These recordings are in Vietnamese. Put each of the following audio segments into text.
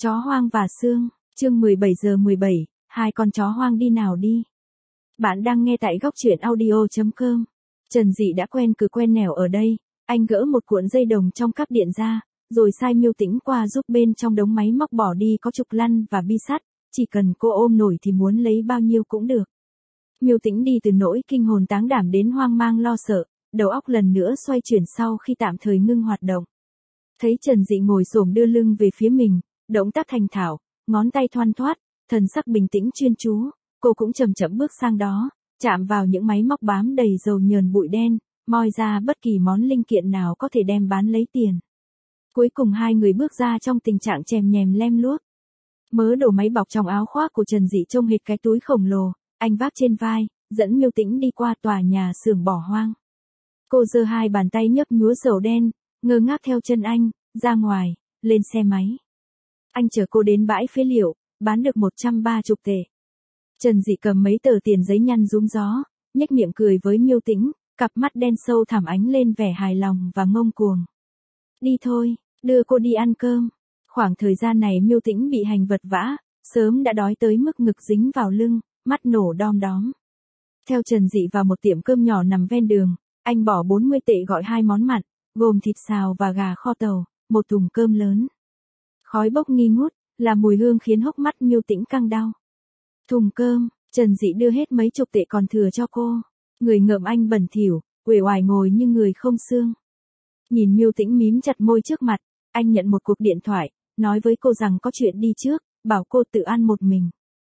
Chó hoang và xương, chương 17:17, hai con chó hoang đi nào đi. Bạn đang nghe tại góc truyện audio.com. Trần Dị đã quen cửa quen nẻo ở đây, anh gỡ một cuộn dây đồng trong cáp điện ra, rồi sai Miêu Tĩnh qua giúp bên trong đống máy móc bỏ đi có trục lăn và bi sắt, chỉ cần cô ôm nổi thì muốn lấy bao nhiêu cũng được. Miêu Tĩnh đi từ nỗi kinh hồn táng đảm đến hoang mang lo sợ, đầu óc lần nữa xoay chuyển sau khi tạm thời ngưng hoạt động. Thấy Trần Dị ngồi xổm đưa lưng về phía mình, động tác thành thạo, ngón tay thoăn thoắt, thần sắc bình tĩnh chuyên chú, cô cũng chậm chậm bước sang đó, chạm vào những máy móc bám đầy dầu nhờn bụi đen, moi ra bất kỳ món linh kiện nào có thể đem bán lấy tiền. Cuối cùng hai người bước ra trong tình trạng chèm nhèm lem luốc. Mớ đồ máy bọc trong áo khoác của Trần Dị trông hệt cái túi khổng lồ, anh vác trên vai, dẫn Miêu Tĩnh đi qua tòa nhà xưởng bỏ hoang. Cô giơ hai bàn tay nhấp nhúa dầu đen, ngơ ngác theo chân anh, ra ngoài, lên xe máy. Anh chở cô đến bãi phế liệu, bán được 130 tệ. Trần Dị cầm mấy tờ tiền giấy nhăn rúm gió, nhếch miệng cười với Miêu Tĩnh, cặp mắt đen sâu thẳm ánh lên vẻ hài lòng và ngông cuồng. Đi thôi, đưa cô đi ăn cơm. Khoảng thời gian này Miêu Tĩnh bị hành vật vã, sớm đã đói tới mức ngực dính vào lưng, mắt nổ đom đóm. Theo Trần Dị vào một tiệm cơm nhỏ nằm ven đường, anh bỏ 40 tệ gọi hai món mặn, gồm thịt xào và gà kho tàu, một thùng cơm lớn. Khói bốc nghi ngút, là mùi hương khiến hốc mắt Miêu Tĩnh căng đau. Thùng cơm, Trần Dị đưa hết mấy chục tệ còn thừa cho cô. Người ngợm anh bẩn thỉu, uể oải ngồi như người không xương. Nhìn Miêu Tĩnh mím chặt môi trước mặt, anh nhận một cuộc điện thoại, nói với cô rằng có chuyện đi trước, bảo cô tự ăn một mình.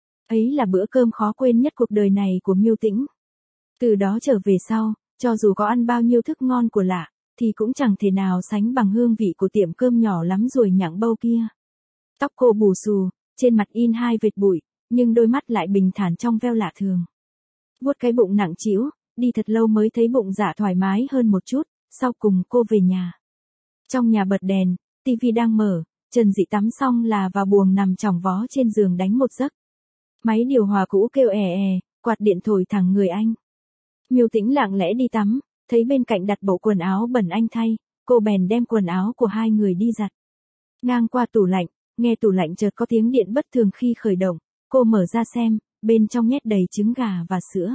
Ấy là bữa cơm khó quên nhất cuộc đời này của Miêu Tĩnh. Từ đó trở về sau, cho dù có ăn bao nhiêu thức ngon của lạ, thì cũng chẳng thể nào sánh bằng hương vị của tiệm cơm nhỏ lắm ruồi nhặng bâu kia. Tóc cô bù xù, trên mặt in hai vệt bụi, nhưng đôi mắt lại bình thản trong veo lạ thường. Vuốt cái bụng nặng trĩu, đi thật lâu mới thấy bụng dạ thoải mái hơn một chút, sau cùng cô về nhà. Trong nhà bật đèn, tivi đang mở, Trần Dị tắm xong là vào buồng nằm chỏng vó trên giường đánh một giấc. Máy điều hòa cũ kêu è è, quạt điện thổi thẳng người anh. Miêu Tĩnh lặng lẽ đi tắm, thấy bên cạnh đặt bộ quần áo bẩn anh thay, cô bèn đem quần áo của hai người đi giặt. Ngang qua tủ lạnh, nghe tủ lạnh chợt có tiếng điện bất thường khi khởi động, cô mở ra xem, bên trong nhét đầy trứng gà và sữa.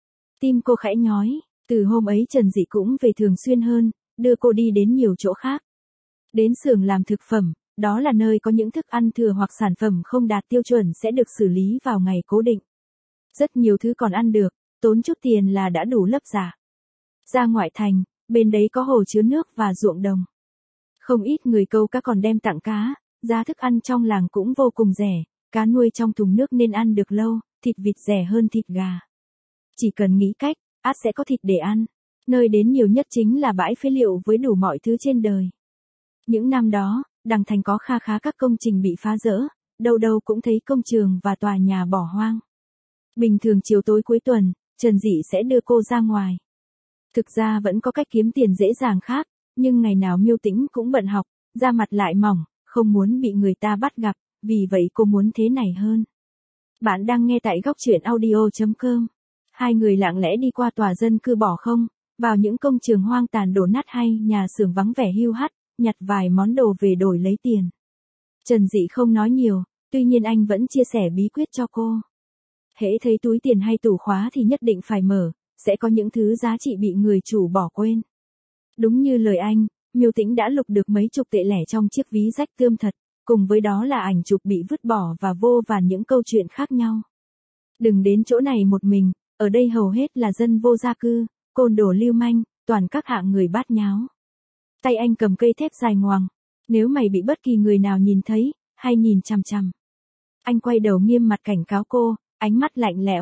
Tim cô khẽ nhói, từ hôm ấy Trần Dị cũng về thường xuyên hơn, đưa cô đi đến nhiều chỗ khác. Đến xưởng làm thực phẩm, đó là nơi có những thức ăn thừa hoặc sản phẩm không đạt tiêu chuẩn sẽ được xử lý vào ngày cố định. Rất nhiều thứ còn ăn được, tốn chút tiền là đã đủ lấp dạ. Ra ngoại thành, bên đấy có hồ chứa nước và ruộng đồng. Không ít người câu cá còn đem tặng cá, giá thức ăn trong làng cũng vô cùng rẻ, cá nuôi trong thùng nước nên ăn được lâu, thịt vịt rẻ hơn thịt gà. Chỉ cần nghĩ cách, ắt sẽ có thịt để ăn. Nơi đến nhiều nhất chính là bãi phế liệu với đủ mọi thứ trên đời. Những năm đó, Đằng Thành có kha khá các công trình bị phá rỡ, đâu đâu cũng thấy công trường và tòa nhà bỏ hoang. Bình thường chiều tối cuối tuần, Trần Dị sẽ đưa cô ra ngoài. Thực ra vẫn có cách kiếm tiền dễ dàng khác, nhưng ngày nào Miêu Tĩnh cũng bận học, da mặt lại mỏng, không muốn bị người ta bắt gặp, vì vậy cô muốn thế này hơn. Bạn đang nghe tại góc truyện audio.com. Hai người lặng lẽ đi qua tòa dân cư bỏ không, vào những công trường hoang tàn đổ nát hay nhà xưởng vắng vẻ hiu hắt, nhặt vài món đồ về đổi lấy tiền. Trần Dị không nói nhiều, tuy nhiên anh vẫn chia sẻ bí quyết cho cô. Hễ thấy túi tiền hay tủ khóa thì nhất định phải mở, sẽ có những thứ giá trị bị người chủ bỏ quên. Đúng như lời anh, Miêu Tĩnh đã lục được mấy chục tệ lẻ trong chiếc ví rách tươm thật, cùng với đó là ảnh chụp bị vứt bỏ và vô vàn những câu chuyện khác nhau. Đừng đến chỗ này một mình, ở đây hầu hết là dân vô gia cư, côn đồ lưu manh, toàn các hạng người bát nháo. Tay anh cầm cây thép dài ngoằng, nếu mày bị bất kỳ người nào nhìn thấy, hay nhìn chằm chằm. Anh quay đầu nghiêm mặt cảnh cáo cô, ánh mắt lạnh lẽo.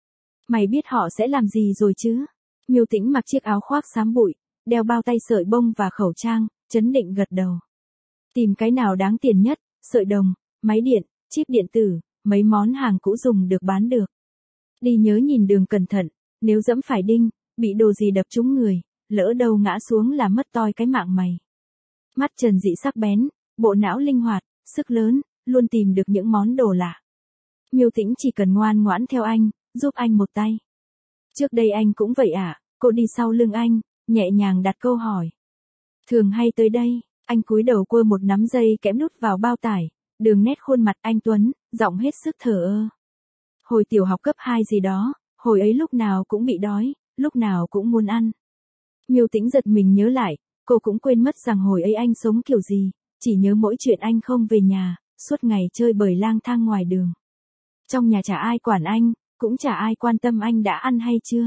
Mày biết họ sẽ làm gì rồi chứ? Miêu Tĩnh mặc chiếc áo khoác xám bụi, đeo bao tay sợi bông và khẩu trang, trấn định gật đầu. Tìm cái nào đáng tiền nhất, sợi đồng, máy điện, chip điện tử, mấy món hàng cũ dùng được bán được. Đi nhớ nhìn đường cẩn thận, nếu dẫm phải đinh, bị đồ gì đập trúng người, lỡ đâu ngã xuống là mất toi cái mạng mày. Mắt Trần Dị sắc bén, bộ não linh hoạt, sức lớn, luôn tìm được những món đồ lạ. Miêu Tĩnh chỉ cần ngoan ngoãn theo anh, giúp anh một tay. Trước đây anh cũng vậy à? Cô đi sau lưng anh, nhẹ nhàng đặt câu hỏi. Thường hay tới đây, anh cúi đầu quơ một nắm dây kẽm nút vào bao tải, đường nét khuôn mặt anh tuấn, giọng hết sức thờ ơ. Hồi tiểu học cấp 2 gì đó, hồi ấy lúc nào cũng bị đói, lúc nào cũng muốn ăn. Miêu Tĩnh giật mình nhớ lại, cô cũng quên mất rằng hồi ấy anh sống kiểu gì, chỉ nhớ mỗi chuyện anh không về nhà, suốt ngày chơi bời lang thang ngoài đường. Trong nhà chả ai quản anh, cũng chả ai quan tâm anh đã ăn hay chưa.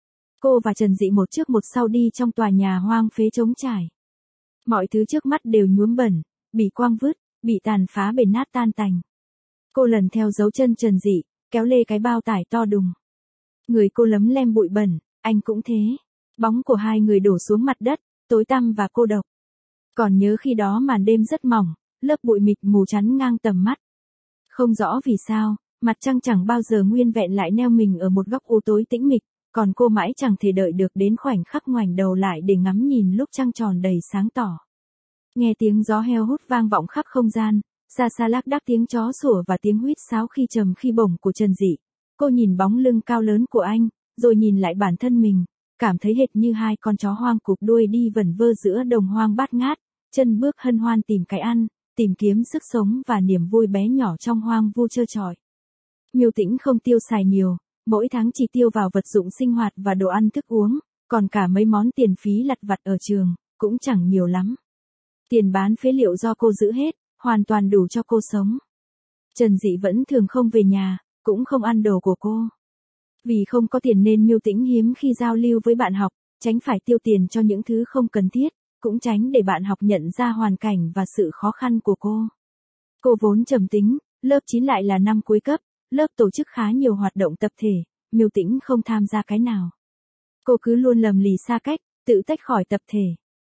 Cô và Trần Dị một trước một sau đi trong tòa nhà hoang phế trống trải. Mọi thứ trước mắt đều nhuốm bẩn, bị quang vứt, bị tàn phá bể nát tan tành. Cô lần theo dấu chân Trần Dị, kéo lê cái bao tải to đùng. Người cô lấm lem bụi bẩn, anh cũng thế. Bóng của hai người đổ xuống mặt đất, tối tăm và cô độc. Còn nhớ khi đó màn đêm rất mỏng, lớp bụi mịt mù chắn ngang tầm mắt. Không rõ vì sao, mặt trăng chẳng bao giờ nguyên vẹn lại neo mình ở một góc u tối tĩnh mịch, còn cô mãi chẳng thể đợi được đến khoảnh khắc ngoảnh đầu lại để ngắm nhìn lúc trăng tròn đầy sáng tỏ. Nghe tiếng gió heo hút vang vọng khắp không gian, xa xa lác đác tiếng chó sủa và tiếng huýt sáo khi trầm khi bổng của Trần Dị. Cô nhìn bóng lưng cao lớn của anh, rồi nhìn lại bản thân mình, cảm thấy hệt như hai con chó hoang cụp đuôi đi vẩn vơ giữa đồng hoang bát ngát, chân bước hân hoan tìm cái ăn, tìm kiếm sức sống và niềm vui bé nhỏ trong hoang vu trơ trọi. Miêu Tĩnh không tiêu xài nhiều, mỗi tháng chỉ tiêu vào vật dụng sinh hoạt và đồ ăn thức uống, còn cả mấy món tiền phí lặt vặt ở trường, cũng chẳng nhiều lắm. Tiền bán phế liệu do cô giữ hết, hoàn toàn đủ cho cô sống. Trần Dị vẫn thường không về nhà, cũng không ăn đồ của cô. Vì không có tiền nên Miêu Tĩnh hiếm khi giao lưu với bạn học, tránh phải tiêu tiền cho những thứ không cần thiết, cũng tránh để bạn học nhận ra hoàn cảnh và sự khó khăn của cô. Cô vốn trầm tính, lớp 9 lại là năm cuối cấp, lớp tổ chức khá nhiều hoạt động tập thể, Miêu Tĩnh không tham gia cái nào. Cô cứ luôn lầm lì xa cách, tự tách khỏi tập thể.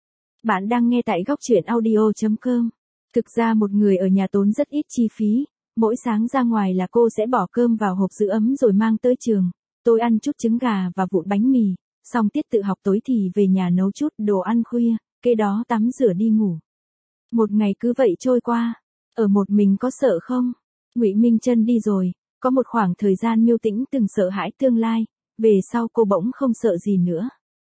Bạn đang nghe tại góc truyện audio.com. Thực ra một người ở nhà tốn rất ít chi phí, mỗi sáng ra ngoài là cô sẽ bỏ cơm vào hộp giữ ấm rồi mang tới trường, tôi ăn chút trứng gà và vụn bánh mì, xong tiết tự học tối thì về nhà nấu chút đồ ăn khuya, kế đó tắm rửa đi ngủ. Một ngày cứ vậy trôi qua, ở một mình có sợ không? Ngụy Minh Trân đi rồi, có một khoảng thời gian Miêu Tĩnh từng sợ hãi tương lai, về sau cô bỗng không sợ gì nữa.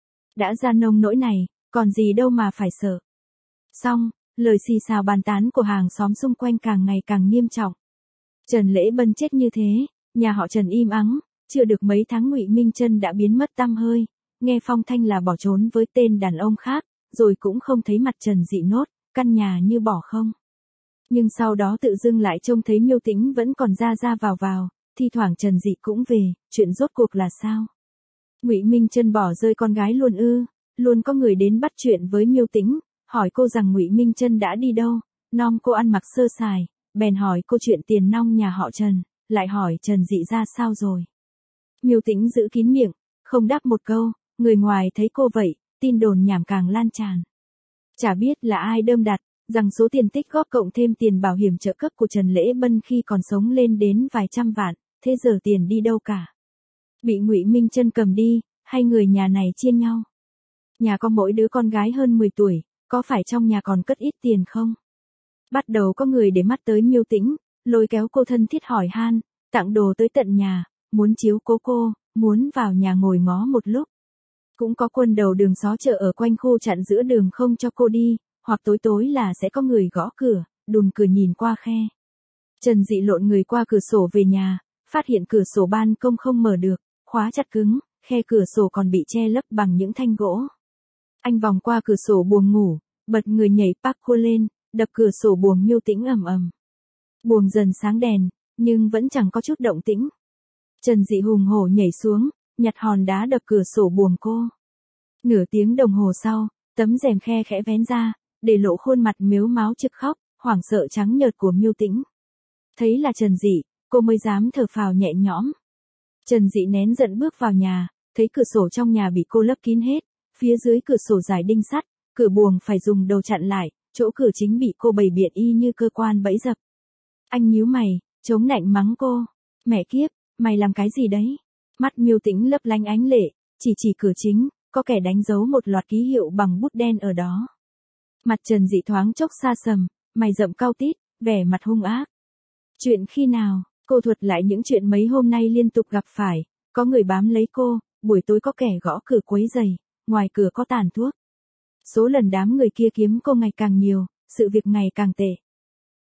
Đã ra nông nỗi này, còn gì đâu mà phải sợ. Xong, lời xì xào bàn tán của hàng xóm xung quanh càng ngày càng nghiêm trọng. Trần Lễ Bân chết như thế, nhà họ Trần im ắng, chưa được mấy tháng Ngụy Minh Trân đã biến mất tăm hơi, nghe phong thanh là bỏ trốn với tên đàn ông khác, rồi cũng không thấy mặt Trần Dị nốt, căn nhà như bỏ không. Nhưng sau đó tự dưng lại trông thấy Miêu Tĩnh vẫn còn ra ra vào, thi thoảng Trần Dị cũng về, chuyện rốt cuộc là sao? Ngụy Minh Trân bỏ rơi con gái luôn ư? Luôn có người đến bắt chuyện với Miêu Tĩnh, hỏi cô rằng Ngụy Minh Trân đã đi đâu, nom cô ăn mặc sơ sài, bèn hỏi cô chuyện tiền nong nhà họ Trần, lại hỏi Trần Dị ra sao rồi. Miêu Tĩnh giữ kín miệng, không đáp một câu, người ngoài thấy cô vậy, tin đồn nhảm càng lan tràn. Chả biết là ai đơm đặt, rằng số tiền tích góp cộng thêm tiền bảo hiểm trợ cấp của Trần Lễ Bân khi còn sống lên đến vài trăm vạn, thế giờ tiền đi đâu cả? Bị Ngụy Minh Trân cầm đi, hay người nhà này chia nhau? Nhà có mỗi đứa con gái hơn 10 tuổi, có phải trong nhà còn cất ít tiền không? Bắt đầu có người để mắt tới Miêu Tĩnh, lôi kéo cô thân thiết hỏi han, tặng đồ tới tận nhà, muốn chiếu cố cô, muốn vào nhà ngồi ngó một lúc. Cũng có quân đầu đường xó chợ ở quanh khu chặn giữa đường không cho cô đi, hoặc tối tối là sẽ có người gõ cửa, đùn cửa nhìn qua khe. Trần Dị lộn người qua cửa sổ về nhà, phát hiện cửa sổ ban công không mở được, khóa chặt cứng, khe cửa sổ còn bị che lấp bằng những thanh gỗ. Anh vòng qua cửa sổ buồng ngủ, bật người nhảy parkour lên, đập cửa sổ buồng Miêu Tĩnh ầm ầm. Buồng dần sáng đèn, nhưng vẫn chẳng có chút động tĩnh. Trần Dị hùng hổ nhảy xuống, nhặt hòn đá đập cửa sổ buồng cô. Nửa tiếng đồng hồ sau, tấm rèm khe khẽ vén ra, để lộ khuôn mặt mếu máo trực khóc, hoảng sợ trắng nhợt của Miêu Tĩnh. Thấy là Trần Dị, cô mới dám thở phào nhẹ nhõm. Trần Dị nén giận bước vào nhà, thấy cửa sổ trong nhà bị cô lấp kín hết, phía dưới cửa sổ dài đinh sắt, cửa buồng phải dùng đầu chặn lại, chỗ cửa chính bị cô bày biện y như cơ quan bẫy dập. Anh nhíu mày, chống nạnh mắng cô, mẹ kiếp, mày làm cái gì đấy? Mắt Miêu Tĩnh lấp lánh ánh lệ, chỉ cửa chính, có kẻ đánh dấu một loạt ký hiệu bằng bút đen ở đó. Mặt Trần Dị thoáng chốc xa sầm, mày rậm cau tít, vẻ mặt hung ác. Chuyện khi nào? Cô thuật lại những chuyện mấy hôm nay liên tục gặp phải, có người bám lấy cô, buổi tối có kẻ gõ cửa quấy rầy, ngoài cửa có tàn thuốc. Số lần đám người kia kiếm cô ngày càng nhiều, sự việc ngày càng tệ.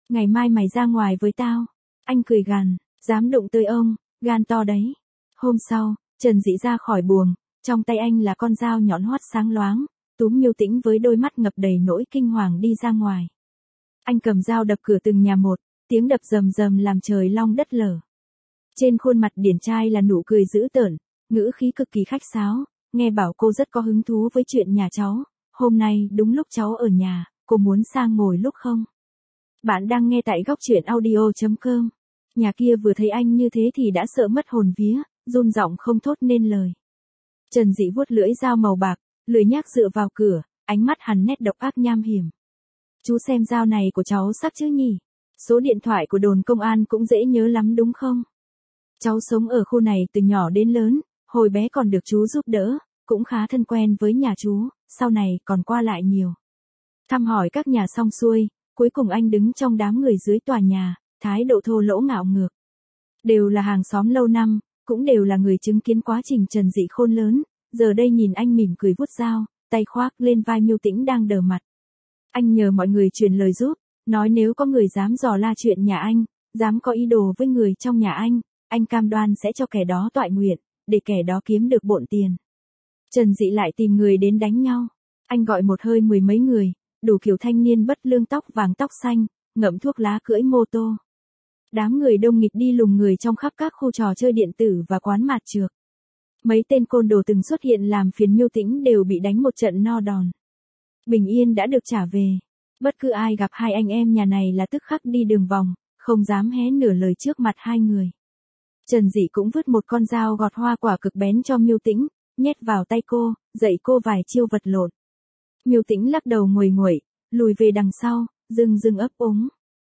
Ngày mai mày ra ngoài với tao. Anh cười gằn, dám đụng tới ông, gan to đấy. Hôm sau, Trần Dị ra khỏi buồng, trong tay anh là con dao nhọn hoắt sáng loáng, túm Miêu Tĩnh với đôi mắt ngập đầy nỗi kinh hoàng đi ra ngoài. Anh cầm dao đập cửa từng nhà một, tiếng đập rầm rầm làm trời long đất lở. Trên khuôn mặt điển trai là nụ cười dữ tợn, ngữ khí cực kỳ khách sáo, nghe bảo cô rất có hứng thú với chuyện nhà cháu, hôm nay đúng lúc cháu ở nhà, cô muốn sang ngồi lúc không? Bạn đang nghe tại góc truyện audio.com. Nhà kia vừa thấy anh như thế thì đã sợ mất hồn vía, run giọng không thốt nên lời. Trần Dị vuốt lưỡi dao màu bạc, lười nhác dựa vào cửa, ánh mắt hắn nét độc ác nham hiểm. Chú xem dao này của cháu sắc chứ nhỉ? Số điện thoại của đồn công an cũng dễ nhớ lắm đúng không? Cháu sống ở khu này từ nhỏ đến lớn, hồi bé còn được chú giúp đỡ, cũng khá thân quen với nhà chú, sau này còn qua lại nhiều. Thăm hỏi các nhà xong xuôi, cuối cùng anh đứng trong đám người dưới tòa nhà, thái độ thô lỗ ngạo ngược. Đều là hàng xóm lâu năm, cũng đều là người chứng kiến quá trình Trần Dị khôn lớn, giờ đây nhìn anh mỉm cười vuốt dao, tay khoác lên vai Miêu Tĩnh đang đờ mặt. Anh nhờ mọi người truyền lời giúp, nói nếu có người dám dò la chuyện nhà anh, dám có ý đồ với người trong nhà anh cam đoan sẽ cho kẻ đó toại nguyện, để kẻ đó kiếm được bộn tiền. Trần Dị lại tìm người đến đánh nhau. Anh gọi một hơi 10 mấy người, đủ kiểu thanh niên bất lương tóc vàng tóc xanh, ngậm thuốc lá cưỡi mô tô. Đám người đông nghịt đi lùng người trong khắp các khu trò chơi điện tử và quán mạt chược. Mấy tên côn đồ từng xuất hiện làm phiền Miêu Tĩnh đều bị đánh một trận no đòn. Bình yên đã được trả về. Bất cứ ai gặp hai anh em nhà này là tức khắc đi đường vòng, không dám hé nửa lời trước mặt hai người. Trần Dị cũng vứt một con dao gọt hoa quả cực bén cho Miêu Tĩnh, nhét vào tay cô, dạy cô vài chiêu vật lộn. Miêu Tĩnh lắc đầu nguầy nguậy, lùi về đằng sau, dưng ấp úng.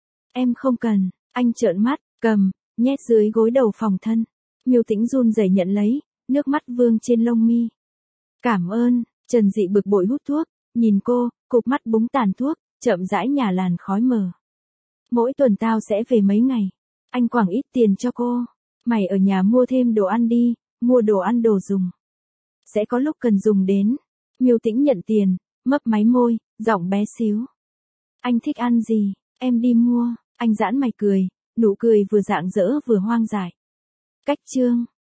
Em không cần, anh trợn mắt, cầm, nhét dưới gối đầu phòng thân. Miêu Tĩnh run rẩy nhận lấy, nước mắt vương trên lông mi. Cảm ơn, Trần Dị bực bội hút thuốc, nhìn cô, cụp mắt búng tàn thuốc, chậm rãi nhả làn khói mờ. Mỗi tuần tao sẽ về mấy ngày, anh quẳng ít tiền cho cô. Mày ở nhà mua thêm đồ ăn đi, mua đồ ăn đồ dùng. Sẽ có lúc cần dùng đến. Miêu Tĩnh nhận tiền, mấp máy môi, giọng bé xíu. Anh thích ăn gì, em đi mua. Anh giãn mày cười, nụ cười vừa rạng rỡ vừa hoang dại. Cách chương.